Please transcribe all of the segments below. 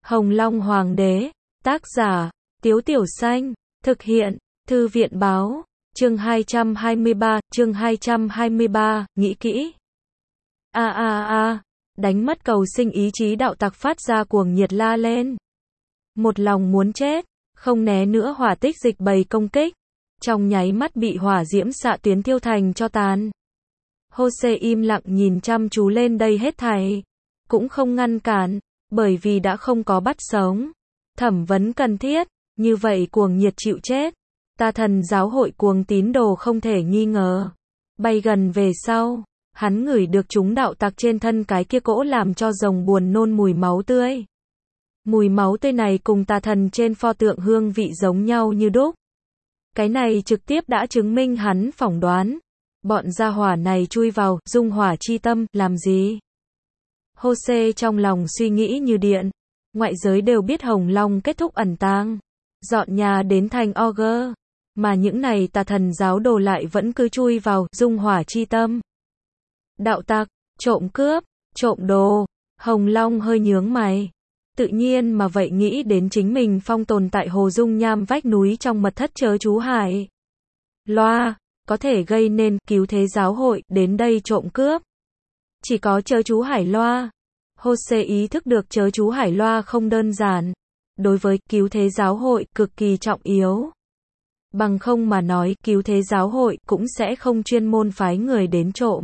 Hồng Long Hoàng đế, tác giả, Tiếu Tiểu Xanh, thực hiện, Thư viện báo, chương 223, nghĩ kỹ. Đánh mất cầu sinh ý chí đạo tặc phát ra cuồng nhiệt la lên. Một lòng muốn chết, không né nữa hỏa tích dịch bầy công kích. Trong nháy mắt bị hỏa diễm xạ tuyến thiêu thành cho tàn. Jose im lặng nhìn chăm chú lên đây hết thảy. Cũng không ngăn cản, bởi vì đã không có bắt sống. Thẩm vấn cần thiết, như vậy cuồng nhiệt chịu chết. Tà thần giáo hội cuồng tín đồ không thể nghi ngờ. Bay gần về sau, hắn ngửi được chúng đạo tặc trên thân cái kia cỗ làm cho rồng buồn nôn mùi máu tươi. Mùi máu tươi này cùng tà thần trên pho tượng hương vị giống nhau như đúc. Cái này trực tiếp đã chứng minh hắn phỏng đoán. Bọn gia hỏa này chui vào, dung hỏa chi tâm, làm gì? Jose trong lòng suy nghĩ như điện. Ngoại giới đều biết Hồng Long kết thúc ẩn tang. Dọn nhà đến thành Augur. Mà những này tà thần giáo đồ lại vẫn cứ chui vào, dung hỏa chi tâm. Đạo tặc, trộm cướp, trộm đồ. Hồng Long hơi nhướng mày. Tự nhiên mà vậy nghĩ đến chính mình phong tồn tại hồ dung nham vách núi trong mật thất chớ chú Hải Loa, có thể gây nên cứu thế giáo hội đến đây trộm cướp. Chỉ có chớ chú Hải Loa. Jose ý thức được chớ chú Hải Loa không đơn giản. Đối với cứu thế giáo hội cực kỳ trọng yếu. Bằng không mà nói cứu thế giáo hội cũng sẽ không chuyên môn phái người đến trộm.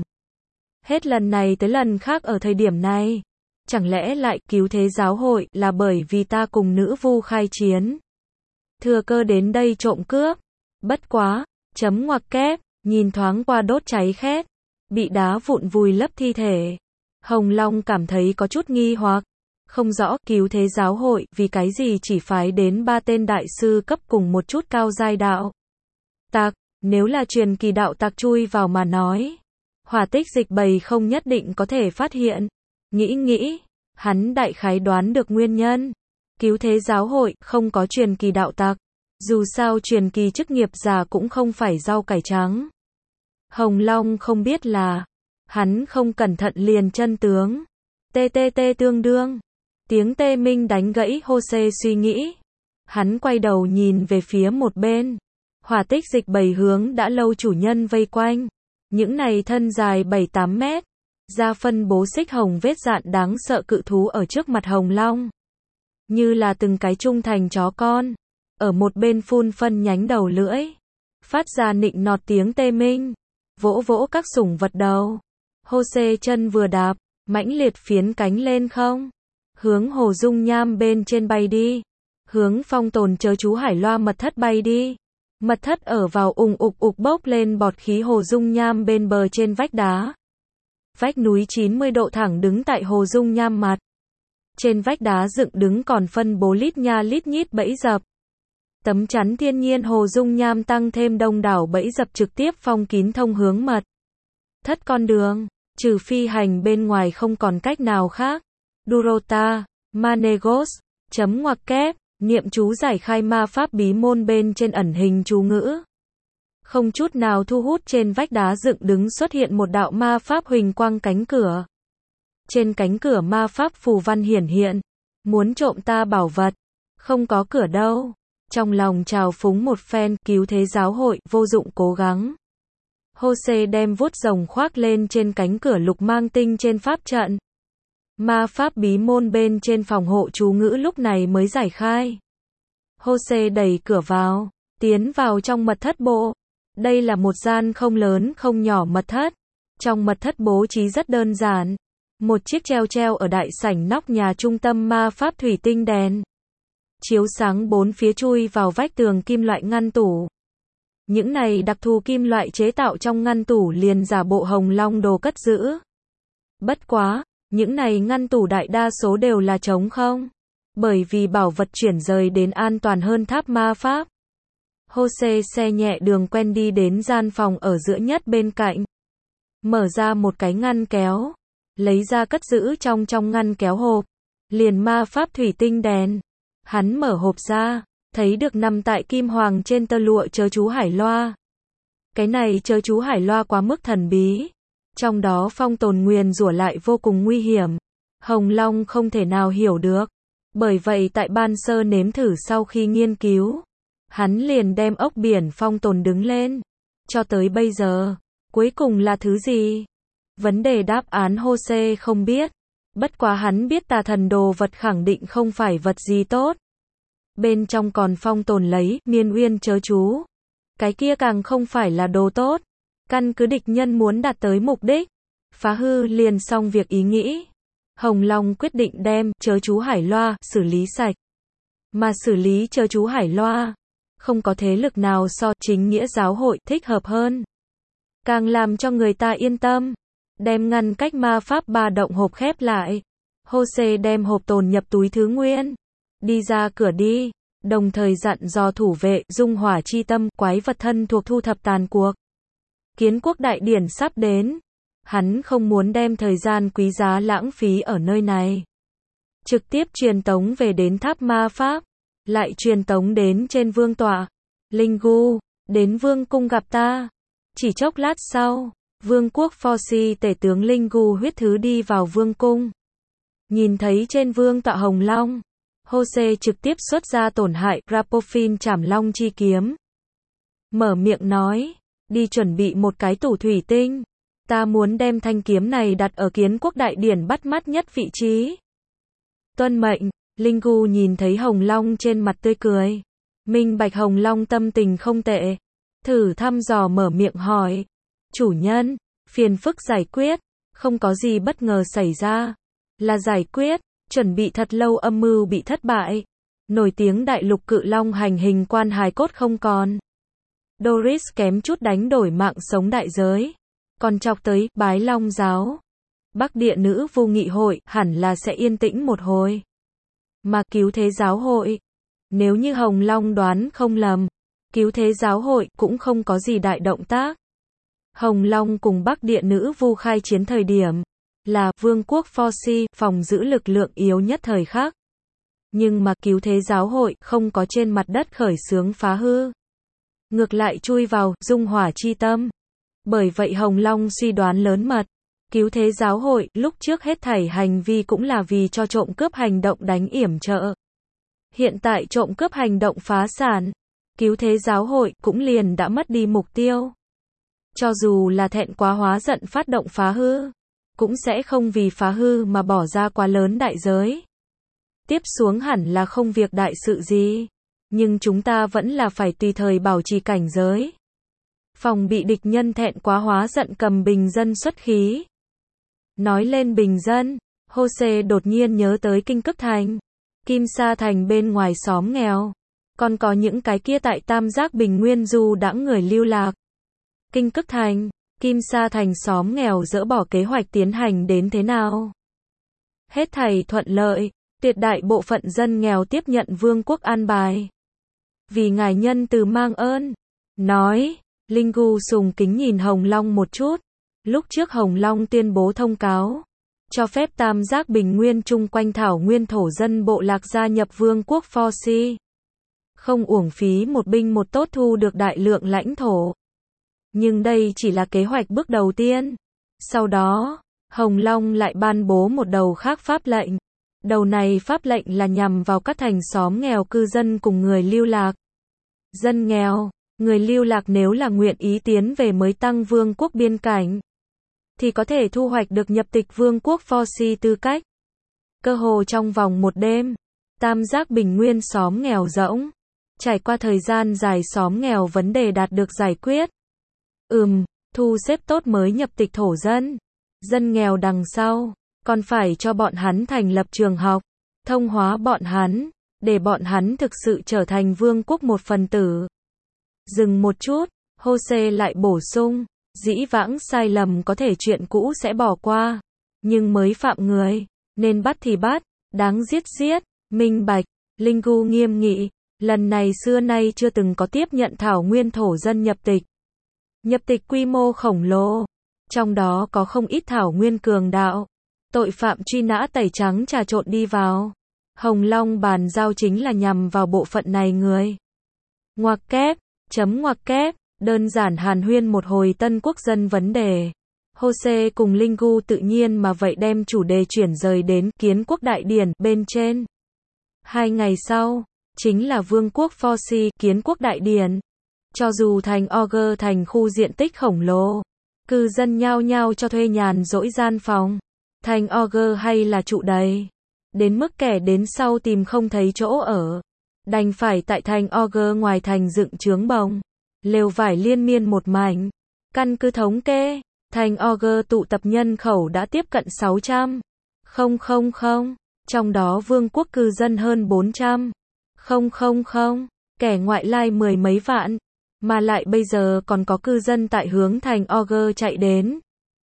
Hết lần này tới lần khác ở thời điểm này. Chẳng lẽ lại cứu thế giáo hội là bởi vì ta cùng nữ vu khai chiến. Thừa cơ đến đây trộm cướp. Bất quá, chấm ngoặc kép, nhìn thoáng qua đốt cháy khét. Bị đá vụn vùi lấp thi thể. Hồng Long cảm thấy có chút nghi hoặc. Không rõ cứu thế giáo hội vì cái gì chỉ phái đến 3 tên đại sư cấp cùng một chút cao giai đạo tặc. Nếu là truyền kỳ đạo tặc chui vào mà nói. Hỏa tích dịch bầy không nhất định có thể phát hiện. Nghĩ, hắn đại khái đoán được nguyên nhân. Cứu thế giáo hội không có truyền kỳ đạo tặc. Dù sao truyền kỳ chức nghiệp giả cũng không phải rau cải trắng. Hồng Long không biết là, hắn không cẩn thận liền chân tướng. TTT tương đương. Tiếng tê minh đánh gãy Jose suy nghĩ. Hắn quay đầu nhìn về phía một bên. Hỏa tích dịch bầy hướng đã lâu chủ nhân vây quanh. Những này thân dài 7-8 mét. Ra phân bố xích hồng vết dạn đáng sợ cự thú ở trước mặt Hồng Long. Như là từng cái trung thành chó con. Ở một bên phun phân nhánh đầu lưỡi. Phát ra nịnh nọt tiếng tê minh. Vỗ vỗ các sủng vật đầu. Jose chân vừa đạp. Mãnh liệt phiến cánh lên không. Hướng hồ dung nham bên trên bay đi. Hướng phong tồn chớ chú Hải Loa mật thất bay đi. Mật thất ở vào ùng ục bốc lên bọt khí hồ dung nham bên bờ trên vách đá. Vách núi 90 độ thẳng đứng tại hồ dung nham mặt. Trên vách đá dựng đứng còn phân bố lít nha lít nhít bẫy dập. Tấm chắn thiên nhiên hồ dung nham tăng thêm đông đảo bẫy dập trực tiếp phong kín thông hướng mật thất con đường. Trừ phi hành bên ngoài không còn cách nào khác. Durota, Manegos, chấm ngoặc kép, niệm chú giải khai ma pháp bí môn bên trên ẩn hình chú ngữ. Không chút nào thu hút trên vách đá dựng đứng xuất hiện một đạo ma pháp huỳnh quang cánh cửa. Trên cánh cửa ma pháp phù văn hiển hiện. Muốn trộm ta bảo vật. Không có cửa đâu. Trong lòng trào phúng một phen cứu thế giáo hội vô dụng cố gắng. Jose đem vuốt rồng khoác lên trên cánh cửa lục mang tinh trên pháp trận. Ma pháp bí môn bên trên phòng hộ chú ngữ lúc này mới giải khai. Jose đẩy cửa vào. Tiến vào trong mật thất bộ. Đây là một gian không lớn không nhỏ mật thất. Trong mật thất bố trí rất đơn giản. Một chiếc treo ở đại sảnh nóc nhà trung tâm ma pháp thủy tinh đèn. Chiếu sáng bốn phía chui vào vách tường kim loại ngăn tủ. Những này đặc thù kim loại chế tạo trong ngăn tủ liền giả bộ Hồng Long đồ cất giữ. Bất quá, những này ngăn tủ đại đa số đều là trống không. Bởi vì bảo vật chuyển rời đến an toàn hơn tháp ma pháp. Jose xe nhẹ đường quen đi đến gian phòng ở giữa nhất bên cạnh. Mở ra một cái ngăn kéo. Lấy ra cất giữ trong ngăn kéo hộp. Liền ma pháp thủy tinh đèn. Hắn mở hộp ra. Thấy được nằm tại kim hoàng trên tơ lụa chớ chú Hải Loa. Cái này chớ chú Hải Loa quá mức thần bí. Trong đó phong tồn nguyền rủa lại vô cùng nguy hiểm. Hồng Long không thể nào hiểu được. Bởi vậy tại ban sơ nếm thử sau khi nghiên cứu, hắn liền đem ốc biển phong tồn đứng lên. Cho tới bây giờ, cuối cùng là thứ gì? Vấn đề đáp án Jose không biết. Bất quá hắn biết tà thần đồ vật khẳng định không phải vật gì tốt. Bên trong còn phong tồn lấy miên uyên chớ chú. Cái kia càng không phải là đồ tốt. Căn cứ địch nhân muốn đạt tới mục đích, phá hư liền xong việc ý nghĩ. Hồng Long quyết định đem chớ chú hải loa xử lý sạch. Mà xử lý chớ chú hải loa, không có thế lực nào so chính nghĩa giáo hội thích hợp hơn. Càng làm cho người ta yên tâm. Đem ngăn cách ma pháp ba động hộp khép lại. Jose đem hộp tồn nhập túi thứ nguyên. Đi ra cửa đi. Đồng thời dặn dò thủ vệ dung hỏa chi tâm quái vật thân thuộc thu thập tàn cuộc. Kiến quốc đại điển sắp đến. Hắn không muốn đem thời gian quý giá lãng phí ở nơi này. Trực tiếp truyền tống về đến tháp ma pháp. Lại truyền tống đến trên vương tọa. Linh Gu, đến vương cung gặp ta. Chỉ chốc lát sau, vương quốc Forsi tể tướng Linh Gu huyết thứ đi vào vương cung. Nhìn thấy trên vương tọa Hồng Long, Jose trực tiếp xuất ra tổn hại Rapophin chảm long chi kiếm. Mở miệng nói, đi chuẩn bị một cái tủ thủy tinh. Ta muốn đem thanh kiếm này đặt ở kiến quốc đại điển bắt mắt nhất vị trí. Tuân mệnh, Linh Gu nhìn thấy Hồng Long trên mặt tươi cười. Minh bạch Hồng Long tâm tình không tệ. Thử thăm dò mở miệng hỏi. Chủ nhân, phiền phức giải quyết, không có gì bất ngờ xảy ra. Là giải quyết, chuẩn bị thật lâu âm mưu bị thất bại. Nổi tiếng đại lục cự long hành hình quan hài cốt không còn. Doris kém chút đánh đổi mạng sống đại giới. Còn chọc tới bái long giáo. Bắc địa nữ vô nghị hội hẳn là sẽ yên tĩnh một hồi. Mà cứu thế giáo hội, nếu như Hồng Long đoán không lầm, cứu thế giáo hội cũng không có gì đại động tác. Hồng Long cùng Bắc địa nữ vu khai chiến thời điểm, là vương quốc Forsi phòng giữ lực lượng yếu nhất thời khắc. Nhưng mà cứu thế giáo hội không có trên mặt đất khởi xướng phá hư. Ngược lại chui vào dung hỏa chi tâm. Bởi vậy Hồng Long suy đoán lớn mật. Cứu thế giáo hội lúc trước hết thảy hành vi cũng là vì cho trộm cướp hành động đánh yểm trợ. Hiện tại trộm cướp hành động phá sản. Cứu thế giáo hội cũng liền đã mất đi mục tiêu. Cho dù là thẹn quá hóa giận phát động phá hư, cũng sẽ không vì phá hư mà bỏ ra quá lớn đại giới. Tiếp xuống hẳn là không việc đại sự gì. Nhưng chúng ta vẫn là phải tùy thời bảo trì cảnh giới. Phòng bị địch nhân thẹn quá hóa giận cầm bình dân xuất khí. Nói lên bình dân, Jose đột nhiên nhớ tới Kinh Cức Thành. Kim Sa Thành bên ngoài xóm nghèo. Còn có những cái kia tại Tam Giác Bình Nguyên du đãng người lưu lạc. Kinh Cức Thành, Kim Sa Thành xóm nghèo dỡ bỏ kế hoạch tiến hành đến thế nào? Hết thảy thuận lợi, tuyệt đại bộ phận dân nghèo tiếp nhận vương quốc an bài. Vì ngài nhân từ mang ơn. Nói, Linh Gu sùng kính nhìn Hồng Long một chút. Lúc trước Hồng Long tuyên bố thông cáo, cho phép Tam Giác Bình Nguyên chung quanh thảo nguyên thổ dân bộ lạc gia nhập vương quốc Forsi. Không uổng phí một binh một tốt thu được đại lượng lãnh thổ. Nhưng đây chỉ là kế hoạch bước đầu tiên. Sau đó, Hồng Long lại ban bố một đầu khác pháp lệnh. Đầu này pháp lệnh là nhằm vào các thành xóm nghèo cư dân cùng người lưu lạc. Dân nghèo, người lưu lạc nếu là nguyện ý tiến về mới tăng vương quốc biên cảnh, thì có thể thu hoạch được nhập tịch vương quốc Forsi tư cách. Cơ hồ trong vòng một đêm, Tam Giác Bình Nguyên xóm nghèo rỗng. Trải qua thời gian dài xóm nghèo vấn đề đạt được giải quyết. Thu xếp tốt mới nhập tịch thổ dân. Dân nghèo đằng sau, còn phải cho bọn hắn thành lập trường học, thông hóa bọn hắn, để bọn hắn thực sự trở thành vương quốc một phần tử. Dừng một chút, Jose lại bổ sung, dĩ vãng sai lầm có thể chuyện cũ sẽ bỏ qua, nhưng mới phạm người, nên bắt thì bắt, đáng giết giết, minh bạch. Linh Gu nghiêm nghị, lần này xưa nay chưa từng có tiếp nhận thảo nguyên thổ dân nhập tịch. Nhập tịch quy mô khổng lồ, trong đó có không ít thảo nguyên cường đạo, tội phạm truy nã tẩy trắng trà trộn đi vào. Hồng Long bàn giao chính là nhằm vào bộ phận này người. Ngoặc kép, ngoặc kép, đơn giản hàn huyên một hồi tân quốc dân vấn đề. Jose cùng Linh Gu tự nhiên mà vậy đem chủ đề chuyển rời đến kiến quốc đại điển bên trên. 2 ngày sau, chính là Vương quốc Forci, kiến quốc đại điển. Cho dù thành Augur thành khu diện tích khổng lồ, cư dân nhao nhao cho thuê nhàn rỗi gian phòng. Thành Augur hay là trụ đầy. Đến mức kẻ đến sau tìm không thấy chỗ ở. Đành phải tại thành Augur ngoài thành dựng chướng bồng. Lều vải liên miên một mảnh. Căn cứ thống kê, thành Augur tụ tập nhân khẩu đã tiếp cận 600. Trong đó vương quốc cư dân hơn 400. Kẻ ngoại lai mười mấy vạn. Mà lại bây giờ còn có cư dân tại hướng thành Augur chạy đến.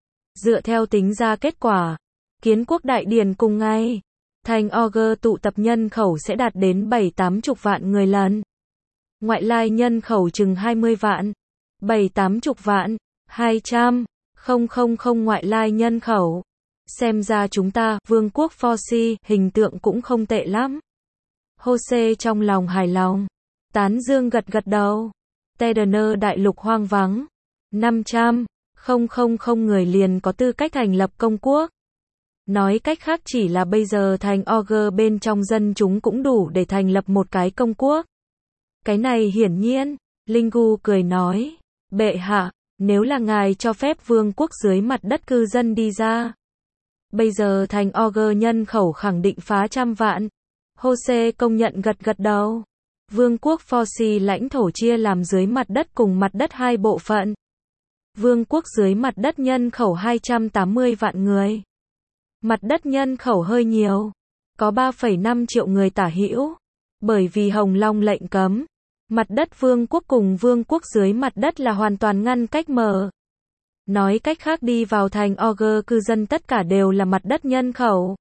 Dựa theo tính ra kết quả, kiến quốc đại điển cùng ngày, thành Augur tụ tập nhân khẩu sẽ đạt đến 7-80 vạn người lần. Ngoại lai nhân khẩu chừng 20 vạn. 7-80 vạn. 200. Ngoại lai nhân khẩu. Xem ra chúng ta, vương quốc Forci, hình tượng cũng không tệ lắm. Jose trong lòng hài lòng. Tán dương gật gật đầu. Tedener đại lục hoang vắng. 500. Người liền có tư cách thành lập công quốc. Nói cách khác chỉ là bây giờ thành Augur bên trong dân chúng cũng đủ để thành lập một cái công quốc. Cái này hiển nhiên, Lingu cười nói. Bệ hạ, nếu là ngài cho phép vương quốc dưới mặt đất cư dân đi ra. Bây giờ thành Augur nhân khẩu khẳng định phá 100 vạn. Jose công nhận gật gật đầu. Vương quốc Forci lãnh thổ chia làm dưới mặt đất cùng mặt đất 2 bộ phận. Vương quốc dưới mặt đất nhân khẩu 280 vạn người. Mặt đất nhân khẩu hơi nhiều. Có 3,5 triệu người tả hữu. Bởi vì Hồng Long lệnh cấm. Mặt đất vương quốc cùng vương quốc dưới mặt đất là hoàn toàn ngăn cách mở. Nói cách khác đi vào thành Augur cư dân tất cả đều là mặt đất nhân khẩu.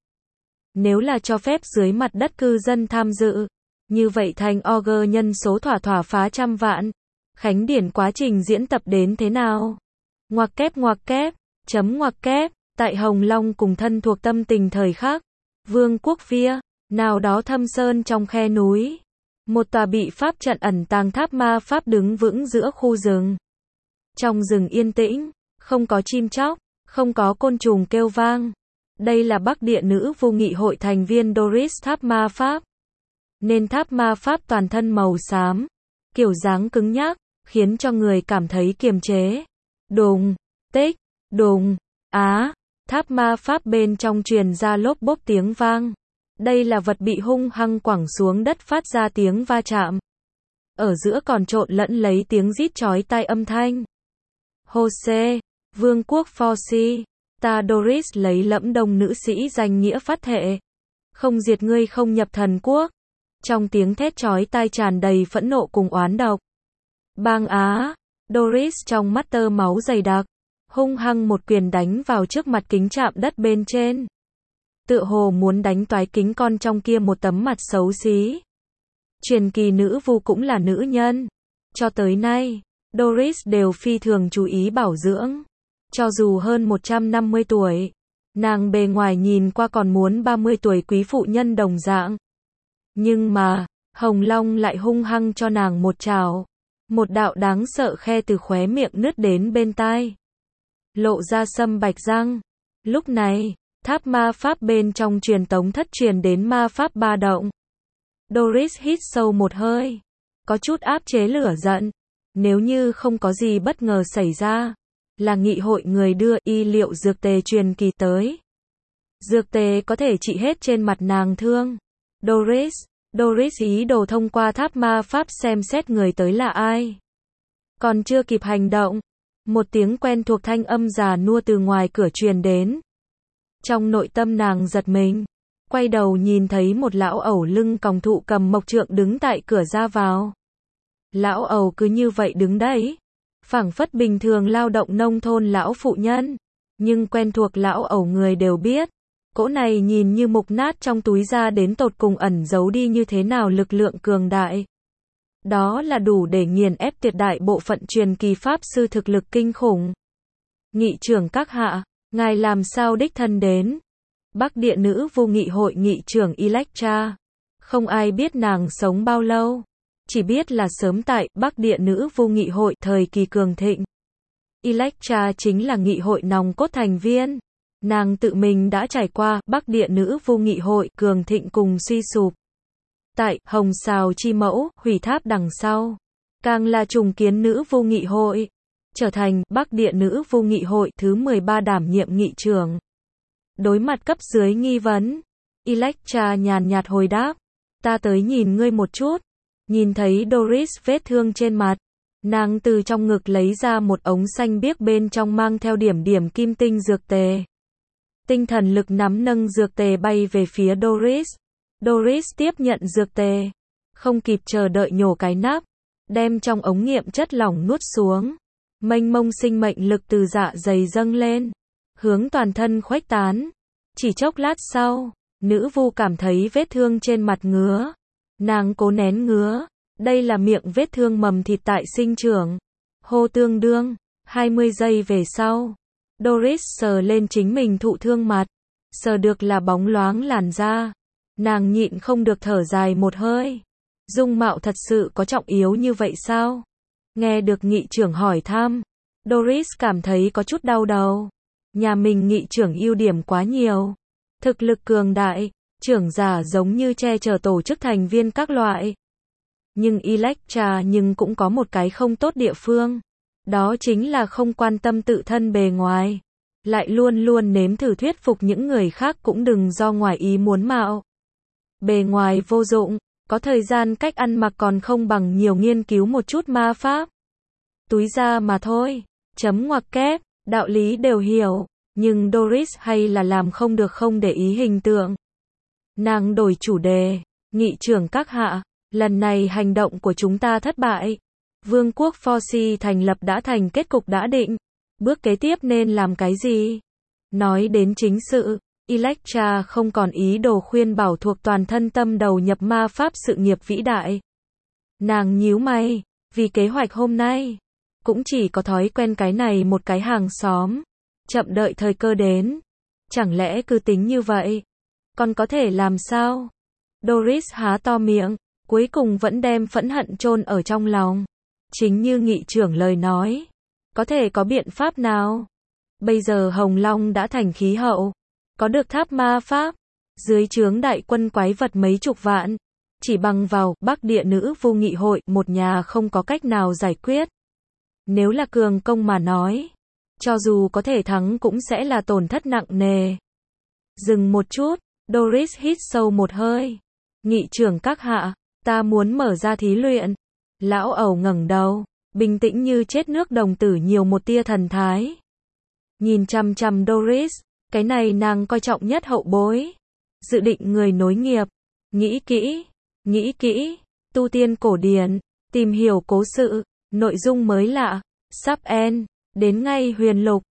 Nếu là cho phép dưới mặt đất cư dân tham dự, như vậy thành Augur nhân số thỏa phá 100 vạn. Khánh điển quá trình diễn tập đến thế nào? Ngoặc kép, chấm ngoặc kép, tại Hồng Long cùng thân thuộc tâm tình thời khắc. Vương quốc phía, nào đó thâm sơn trong khe núi. Một tòa bị pháp trận ẩn tàng tháp ma pháp đứng vững giữa khu rừng. Trong rừng yên tĩnh, không có chim chóc, không có côn trùng kêu vang. Đây là Bắc Địa Nữ Vu Nghị hội thành viên Doris tháp ma pháp. Nên tháp ma pháp toàn thân màu xám, kiểu dáng cứng nhắc, khiến cho người cảm thấy kiềm chế. Đùng, tích, đùng, tháp ma pháp bên trong truyền ra lốp bốp tiếng vang. Đây là vật bị hung hăng quẳng xuống đất phát ra tiếng va chạm. Ở giữa còn trộn lẫn lấy tiếng rít chói tai âm thanh. Jose, vương quốc Forci, ta Doris lấy lẫm đông nữ sĩ danh nghĩa phát thệ. Không diệt ngươi không nhập thần quốc. Trong tiếng thét chói tai tràn đầy phẫn nộ cùng oán độc. Bang Doris trong mắt tơ máu dày đặc, hung hăng một quyền đánh vào trước mặt kính chạm đất bên trên. Tựa hồ muốn đánh toái kính con trong kia một tấm mặt xấu xí. Truyền kỳ nữ vu cũng là nữ nhân. Cho tới nay, Doris đều phi thường chú ý bảo dưỡng. Cho dù hơn 150 tuổi, nàng bề ngoài nhìn qua còn muốn 30 tuổi quý phụ nhân đồng dạng. Nhưng mà, Hồng Long lại hung hăng cho nàng một trảo. Một đạo đáng sợ khe từ khóe miệng nứt đến bên tai. Lộ ra sâm bạch răng. Lúc này, tháp ma pháp bên trong truyền tống thất truyền đến ma pháp ba động. Doris hít sâu một hơi. Có chút áp chế lửa giận. Nếu như không có gì bất ngờ xảy ra, là nghị hội người đưa y liệu dược tề truyền kỳ tới. Dược tề có thể trị hết trên mặt nàng thương. Doris ý đồ thông qua tháp ma pháp xem xét người tới là ai. Còn chưa kịp hành động, một tiếng quen thuộc thanh âm già nua từ ngoài cửa truyền đến. Trong nội tâm nàng giật mình, quay đầu nhìn thấy một lão ẩu lưng còng thụ cầm mộc trượng đứng tại cửa ra vào. Lão ẩu cứ như vậy đứng đấy, phảng phất bình thường lao động nông thôn lão phụ nhân, nhưng quen thuộc lão ẩu người đều biết. Cỗ này nhìn như mục nát trong túi ra đến tột cùng ẩn giấu đi như thế nào lực lượng cường đại. Đó là đủ để nghiền ép tuyệt đại bộ phận truyền kỳ pháp sư thực lực kinh khủng. Nghị trưởng các hạ, ngài làm sao đích thân đến? Bắc Địa Nữ Vu Nghị hội nghị trưởng Electra. Không ai biết nàng sống bao lâu. Chỉ biết là sớm tại Bắc Địa Nữ Vu Nghị hội thời kỳ cường thịnh. Electra chính là nghị hội nòng cốt thành viên. Nàng tự mình đã trải qua Bắc Địa Nữ Vu Nghị hội cường thịnh cùng suy sụp. tại Hồng Sào Chi Mẫu, Hủy Tháp đằng sau, càng là trùng kiến nữ vu nghị hội, trở thành Bắc Địa nữ vu nghị hội thứ 13 đảm nhiệm nghị trưởng. Đối mặt cấp dưới nghi vấn, Elektra nhàn nhạt hồi đáp, ta tới nhìn ngươi một chút. Nhìn thấy Doris vết thương trên mặt, nàng từ trong ngực lấy ra một ống xanh biếc bên trong mang theo điểm điểm kim tinh dược tề. Tinh thần lực nắm nâng dược tề bay về phía Doris. Doris tiếp nhận dược tề, không kịp chờ đợi nhổ cái nắp, đem trong ống nghiệm chất lỏng nuốt xuống. Mênh mông sinh mệnh lực từ dạ dày dâng lên, hướng toàn thân khuếch tán. Chỉ chốc lát sau, nữ vu cảm thấy vết thương trên mặt ngứa. Nàng cố nén ngứa, đây là miệng vết thương mầm thịt tại sinh trưởng. Hô tương đương, 20 giây về sau, Doris sờ lên chính mình thụ thương mặt, sờ được là bóng loáng làn da. Nàng nhịn không được thở dài một hơi. Dung mạo thật sự có trọng yếu như vậy sao? Nghe được nghị trưởng hỏi thăm, Doris cảm thấy có chút đau đầu. Nhà mình nghị trưởng ưu điểm quá nhiều. Thực lực cường đại, trưởng giả giống như che chở tổ chức thành viên các loại. Nhưng Elektra cũng có một cái không tốt địa phương. Đó chính là không quan tâm tự thân bề ngoài. Lại luôn luôn nếm thử thuyết phục những người khác cũng đừng do ngoài ý muốn mạo. Bề ngoài vô dụng, có thời gian cách ăn mặc còn không bằng nhiều nghiên cứu một chút ma pháp. Túi da mà thôi, chấm ngoặc kép, đạo lý đều hiểu, nhưng Doris hay là làm không được không để ý hình tượng. Nàng đổi chủ đề, nghị trưởng các hạ, lần này hành động của chúng ta thất bại. Vương quốc Foxy thành lập đã thành kết cục đã định. Bước kế tiếp nên làm cái gì? Nói đến chính sự, Elektra không còn ý đồ khuyên bảo thuộc toàn thân tâm đầu nhập ma pháp sự nghiệp vĩ đại. Nàng nhíu mày, vì kế hoạch hôm nay, cũng chỉ có thói quen cái này một cái hàng xóm, chậm đợi thời cơ đến. Chẳng lẽ cứ tính như vậy? Còn có thể làm sao? Doris há to miệng, cuối cùng vẫn đem phẫn hận chôn ở trong lòng. Chính như nghị trưởng lời nói, có thể có biện pháp nào? Bây giờ Hồng Long đã thành khí hậu, có được tháp ma pháp, dưới trướng đại quân quái vật mấy chục vạn, chỉ bằng vào Bắc Địa nữ vu nghị hội một nhà không có cách nào giải quyết. Nếu là cường công mà nói, cho dù có thể thắng cũng sẽ là tổn thất nặng nề. Dừng một chút, Doris hít sâu một hơi. Nghị trưởng các hạ, ta muốn mở ra thí luyện. Lão ẩu ngẩng đầu, bình tĩnh như chết nước đồng tử nhiều một tia thần thái. Nhìn chằm chằm Doris, cái này nàng coi trọng nhất hậu bối. Dự định người nối nghiệp. Nghĩ kỹ, tu tiên cổ điển, tìm hiểu cố sự, nội dung mới lạ, sắp end, đến ngay huyền lục.